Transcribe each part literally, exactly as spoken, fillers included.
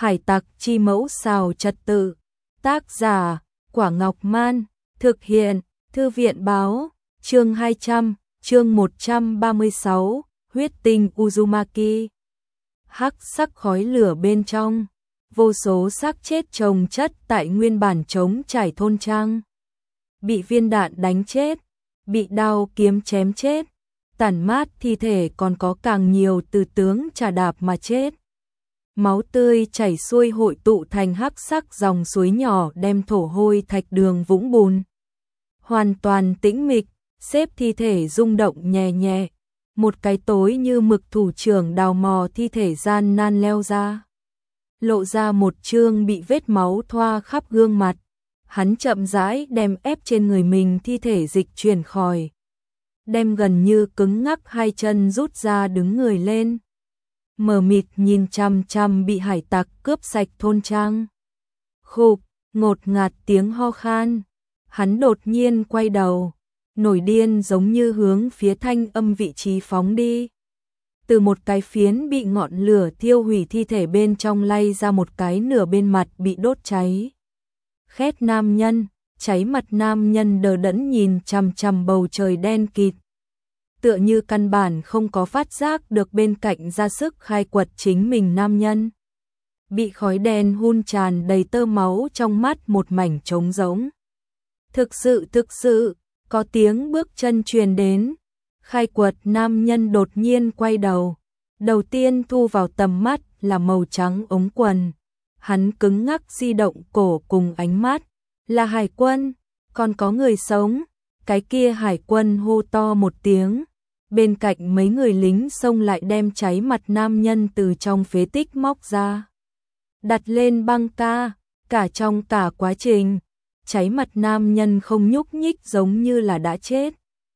Hải tặc chi mẫu xào trật tự. Tác giả, Quả Ngọc Man. Thực hiện, Thư viện báo. Chương hai trăm, chương một trăm ba mươi sáu, huyết tinh Uzumaki. Hắc sắc khói lửa bên trong, vô số xác chết chồng chất tại nguyên bản trống trải thôn trang. Bị viên đạn đánh chết, bị đao kiếm chém chết, tàn mát thi thể còn có càng nhiều từ tướng trà đạp mà chết. Máu tươi chảy xuôi hội tụ thành hắc sắc dòng suối nhỏ đem thổ hôi thạch đường vũng bùn. Hoàn toàn tĩnh mịch, xếp thi thể rung động nhẹ nhẹ. Một cái tối như mực thủ trưởng đào mò thi thể gian nan leo ra. Lộ ra một trương bị vết máu thoa khắp gương mặt. Hắn chậm rãi đem ép trên người mình thi thể dịch chuyển khỏi. Đem gần như cứng ngắc hai chân rút ra đứng người lên. Mờ mịt nhìn chăm chăm bị hải tặc cướp sạch thôn trang. Khục, ngột ngạt tiếng ho khan. Hắn đột nhiên quay đầu, nổi điên giống như hướng phía thanh âm vị trí phóng đi. Từ một cái phiến bị ngọn lửa thiêu hủy thi thể bên trong lay ra một cái nửa bên mặt bị đốt cháy. Khét nam nhân, cháy mặt nam nhân đờ đẫn nhìn chằm chằm bầu trời đen kịt. Tựa như căn bản không có phát giác được bên cạnh ra sức khai quật chính mình nam nhân. Bị khói đen hun tràn đầy tơ máu trong mắt một mảnh trống rỗng. Thực sự thực sự, có tiếng bước chân truyền đến. Khai quật nam nhân đột nhiên quay đầu. Đầu tiên thu vào tầm mắt là màu trắng ống quần. Hắn cứng ngắc di động cổ cùng ánh mắt. Là hải quân, còn có người sống. Cái kia hải quân hô to một tiếng. Bên cạnh mấy người lính xông lại đem cháy mặt nam nhân từ trong phế tích móc ra. Đặt lên băng ca, cả trong cả quá trình. Cháy mặt nam nhân không nhúc nhích giống như là đã chết.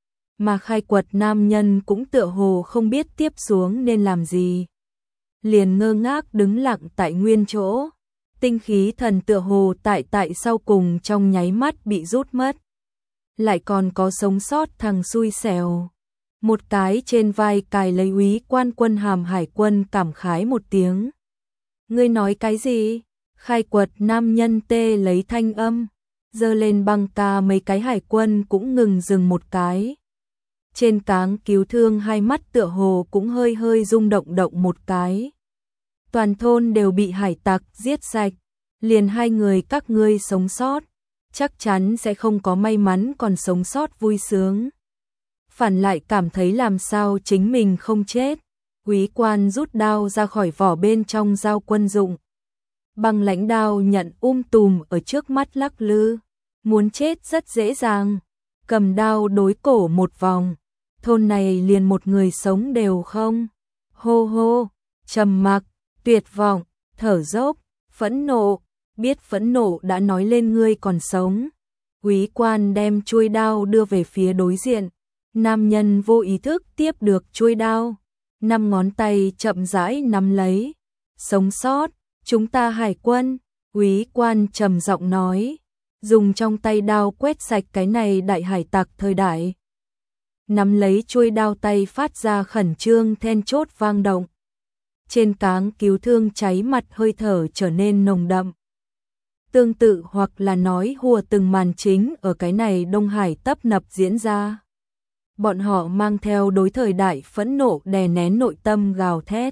Mà khai quật nam nhân cũng tựa hồ không biết tiếp xuống nên làm gì. Liền ngơ ngác đứng lặng tại nguyên chỗ. Tinh khí thần tựa hồ tại tại sau cùng trong nháy mắt bị rút mất. Lại còn có sống sót thằng xui xẻo. Một cái trên vai cài lấy úy quan quân hàm hải quân cảm khái một tiếng. Ngươi nói cái gì? Khai quật nam nhân tê lấy thanh âm. Giơ lên băng ca mấy cái hải quân cũng ngừng dừng một cái. Trên cáng cứu thương hai mắt tựa hồ cũng hơi hơi rung động động một cái. Toàn thôn đều bị hải tặc giết sạch. Liền hai người các ngươi sống sót. Chắc chắn sẽ không có may mắn còn sống sót vui sướng. Phản lại cảm thấy làm sao chính mình không chết. Úy quan rút đao ra khỏi vỏ bên trong dao quân dụng. Băng lãnh đao nhận um tùm ở trước mắt lắc lư. Muốn chết rất dễ dàng. Cầm đao đối cổ một vòng. Thôn này liền một người sống đều không. Hô hô, trầm mặc, tuyệt vọng, thở dốc, phẫn nộ. Biết phẫn nộ đã nói lên ngươi còn sống. Úy quan đem chuôi đao đưa về phía đối diện. Nam nhân vô ý thức tiếp được chuôi đao. Năm ngón tay chậm rãi nắm lấy. Sống sót, chúng ta hải quân. Úy quan trầm giọng nói. Dùng trong tay đao quét sạch cái này đại hải tặc thời đại. Nắm lấy chuôi đao tay phát ra khẩn trương then chốt vang động. Trên cáng cứu thương cháy mặt hơi thở trở nên nồng đậm. Tương tự hoặc là nói hùa từng màn chính ở cái này Đông Hải tấp nập diễn ra. Bọn họ mang theo đối thời đại phẫn nộ đè nén nội tâm gào thét.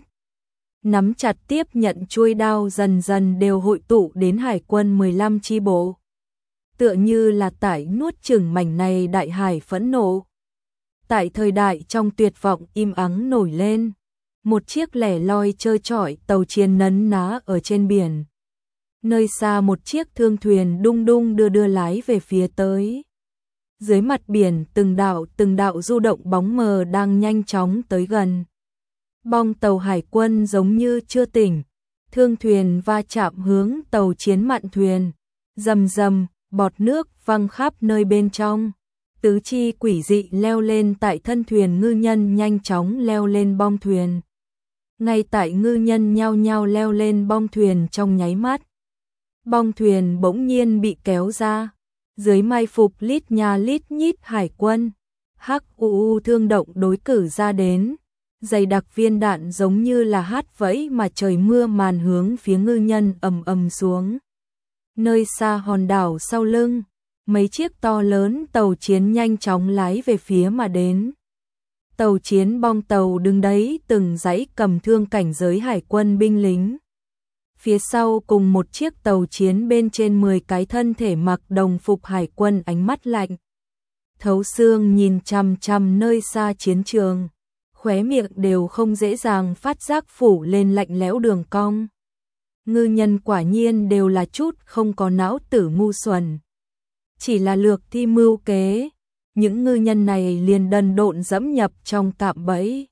Nắm chặt tiếp nhận chuôi đao dần dần đều hội tụ đến hải quân mười lăm chi bộ. Tựa như là tải nuốt chửng mảnh này đại hải phẫn nộ. Tại thời đại trong tuyệt vọng im ắng nổi lên. Một chiếc lẻ loi trơ trọi tàu chiến nấn ná ở trên biển. Nơi xa một chiếc thương thuyền đung đung đưa đưa lái về phía tới. Dưới mặt biển từng đạo từng đạo du động bóng mờ đang nhanh chóng tới gần. Bong tàu hải quân giống như chưa tỉnh. Thương thuyền va chạm hướng tàu chiến mạn thuyền. Rầm rầm, bọt nước văng khắp nơi bên trong. Tứ chi quỷ dị leo lên tại thân thuyền ngư nhân nhanh chóng leo lên bong thuyền. Ngay tại ngư nhân nhao nhao leo lên bong thuyền trong nháy mắt. Bong thuyền bỗng nhiên bị kéo ra. Dưới mai phục lít nha lít nhít hải quân. Hắc u u thương động đối cử ra đến. dày đặc viên đạn giống như là hát vẫy mà trời mưa màn hướng phía ngư nhân ầm ầm xuống. Nơi xa hòn đảo sau lưng, mấy chiếc to lớn tàu chiến nhanh chóng lái về phía mà đến. Tàu chiến bong tàu đứng đấy từng dãy cầm thương cảnh giới hải quân binh lính. Phía sau cùng một chiếc tàu chiến bên trên mười cái thân thể mặc đồng phục hải quân ánh mắt lạnh. Thấu xương nhìn chằm chằm nơi xa chiến trường, khóe miệng đều không dễ dàng phát giác phủ lên lạnh lẽo đường cong. Ngư nhân quả nhiên đều là chút không có não tử ngu xuẩn. Chỉ là lược thi mưu kế, những ngư nhân này liền đần độn dẫm nhập trong cạm bẫy.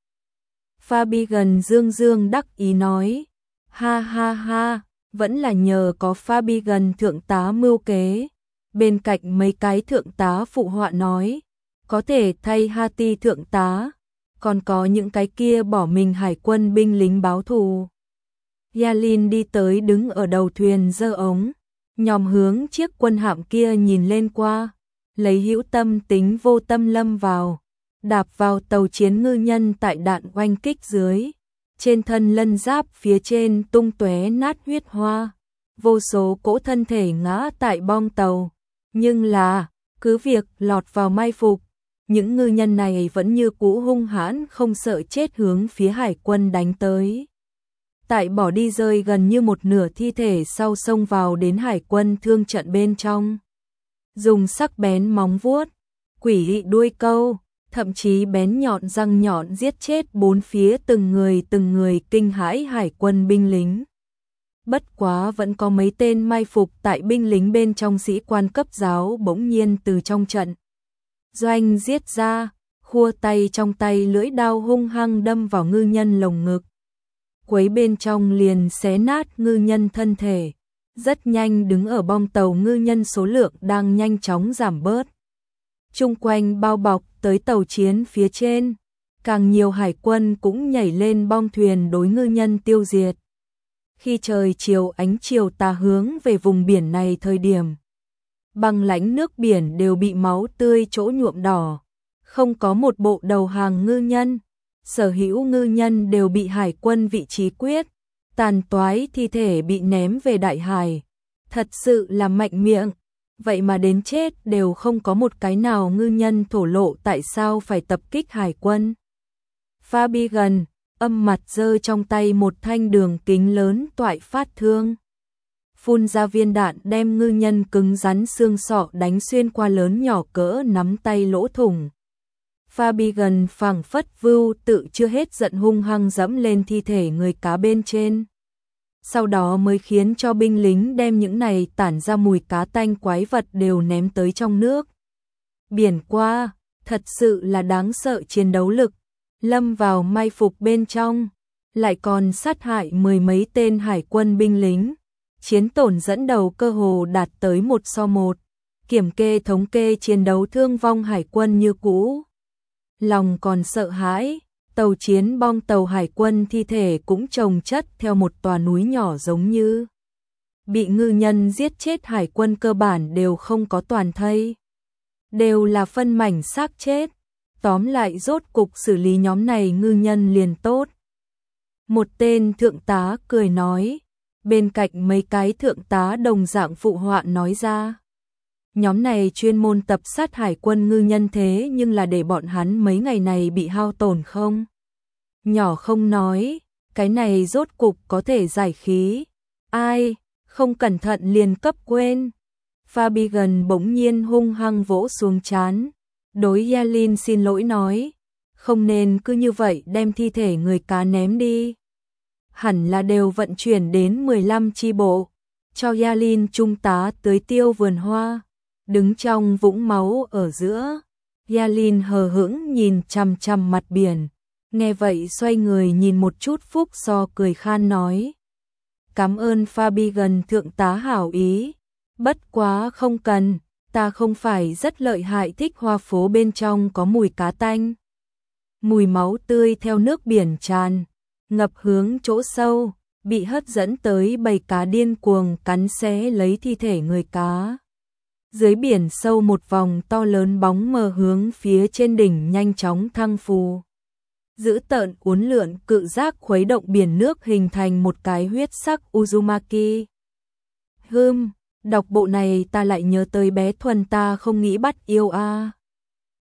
Fabian dương dương đắc ý nói, ha ha ha, vẫn là nhờ có Fabian thượng tá mưu kế. Bên cạnh mấy cái thượng tá phụ họa nói, có thể thay Hati thượng tá, còn có những cái kia bỏ mình hải quân binh lính báo thù. Yalin đi tới đứng ở đầu thuyền giơ ống, nhòm hướng chiếc quân hạm kia nhìn lên qua, lấy hữu tâm tính vô tâm lâm vào, đạp vào tàu chiến ngư nhân tại đạn oanh kích dưới, trên thân lân giáp phía trên tung tóe nát huyết hoa, vô số cỗ thân thể ngã tại bong tàu, nhưng là, cứ việc lọt vào mai phục, những ngư nhân này vẫn như cũ hung hãn không sợ chết hướng phía hải quân đánh tới. Tại bỏ đi rơi gần như một nửa thi thể sau xông vào đến hải quân thương trận bên trong. Dùng sắc bén móng vuốt, quỷ dị đuôi câu, thậm chí bén nhọn răng nhọn giết chết bốn phía từng người từng người kinh hãi hải quân binh lính. Bất quá vẫn có mấy tên mai phục tại binh lính bên trong sĩ quan cấp giáo bỗng nhiên từ trong trận doanh giết ra, khua tay trong tay lưỡi đao hung hăng đâm vào ngư nhân lồng ngực. Quấy bên trong liền xé nát ngư nhân thân thể, rất nhanh đứng ở bong tàu ngư nhân số lượng đang nhanh chóng giảm bớt. Chung quanh bao bọc tới tàu chiến phía trên, càng nhiều hải quân cũng nhảy lên bong thuyền đối ngư nhân tiêu diệt. Khi trời chiều ánh chiều tà hướng về vùng biển này thời điểm, băng lãnh nước biển đều bị máu tươi chỗ nhuộm đỏ, không có một bộ đầu hàng ngư nhân. Sở hữu ngư nhân đều bị hải quân vị trí quyết, tàn toái thi thể bị ném về đại hải. Thật sự là mạnh miệng, vậy mà đến chết đều không có một cái nào ngư nhân thổ lộ tại sao phải tập kích hải quân. Fabian âm mặt giơ trong tay một thanh đường kính lớn toại phát thương, phun ra viên đạn đem ngư nhân cứng rắn xương sọ đánh xuyên qua lớn nhỏ cỡ nắm tay lỗ thủng. Fabian phảng phất vưu tự chưa hết giận hung hăng dẫm lên thi thể người cá bên trên. Sau đó mới khiến cho binh lính đem những này tản ra mùi cá tanh quái vật đều ném tới trong nước. Biển qua, thật sự là đáng sợ chiến đấu lực, lâm vào mai phục bên trong, lại còn sát hại mười mấy tên hải quân binh lính. Chiến tổn dẫn đầu cơ hồ đạt tới một so một, kiểm kê thống kê chiến đấu thương vong hải quân như cũ. Lòng còn sợ hãi, tàu chiến bong tàu hải quân thi thể cũng chồng chất theo một tòa núi nhỏ giống như bị ngư nhân giết chết hải quân cơ bản đều không có toàn thây. Đều là phân mảnh xác chết, tóm lại rốt cục xử lý nhóm này ngư nhân liền tốt. Một tên thượng tá cười nói, bên cạnh mấy cái thượng tá đồng dạng phụ họa nói ra. Nhóm này chuyên môn tập sát hải quân ngư nhân thế nhưng là để bọn hắn mấy ngày này bị hao tổn không? Nhỏ không nói, cái này rốt cục có thể giải khí. Ai, không cẩn thận liền cấp quên. Fabian bỗng nhiên hung hăng vỗ xuống trán. Đối Yalin xin lỗi nói, không nên cứ như vậy đem thi thể người cá ném đi. Hẳn là đều vận chuyển đến mười lăm chi bộ, cho Yalin trung tá tưới tiêu vườn hoa. Đứng trong vũng máu ở giữa, Yalin hờ hững nhìn chằm chằm mặt biển, nghe vậy xoay người nhìn một chút Phúc So cười khan nói. Cảm ơn Fabian thượng tá hảo ý, bất quá không cần, ta không phải rất lợi hại thích hoa phố bên trong có mùi cá tanh. Mùi máu tươi theo nước biển tràn, ngập hướng chỗ sâu, bị hấp dẫn tới bầy cá điên cuồng cắn xé lấy thi thể người cá. Dưới biển sâu một vòng to lớn bóng mờ hướng phía trên đỉnh nhanh chóng thăng phù. Giữ tợn uốn lượn cự giác khuấy động biển nước hình thành một cái huyết sắc Uzumaki. Hừm, đọc bộ này ta lại nhớ tới bé Thuần ta không nghĩ bắt yêu a.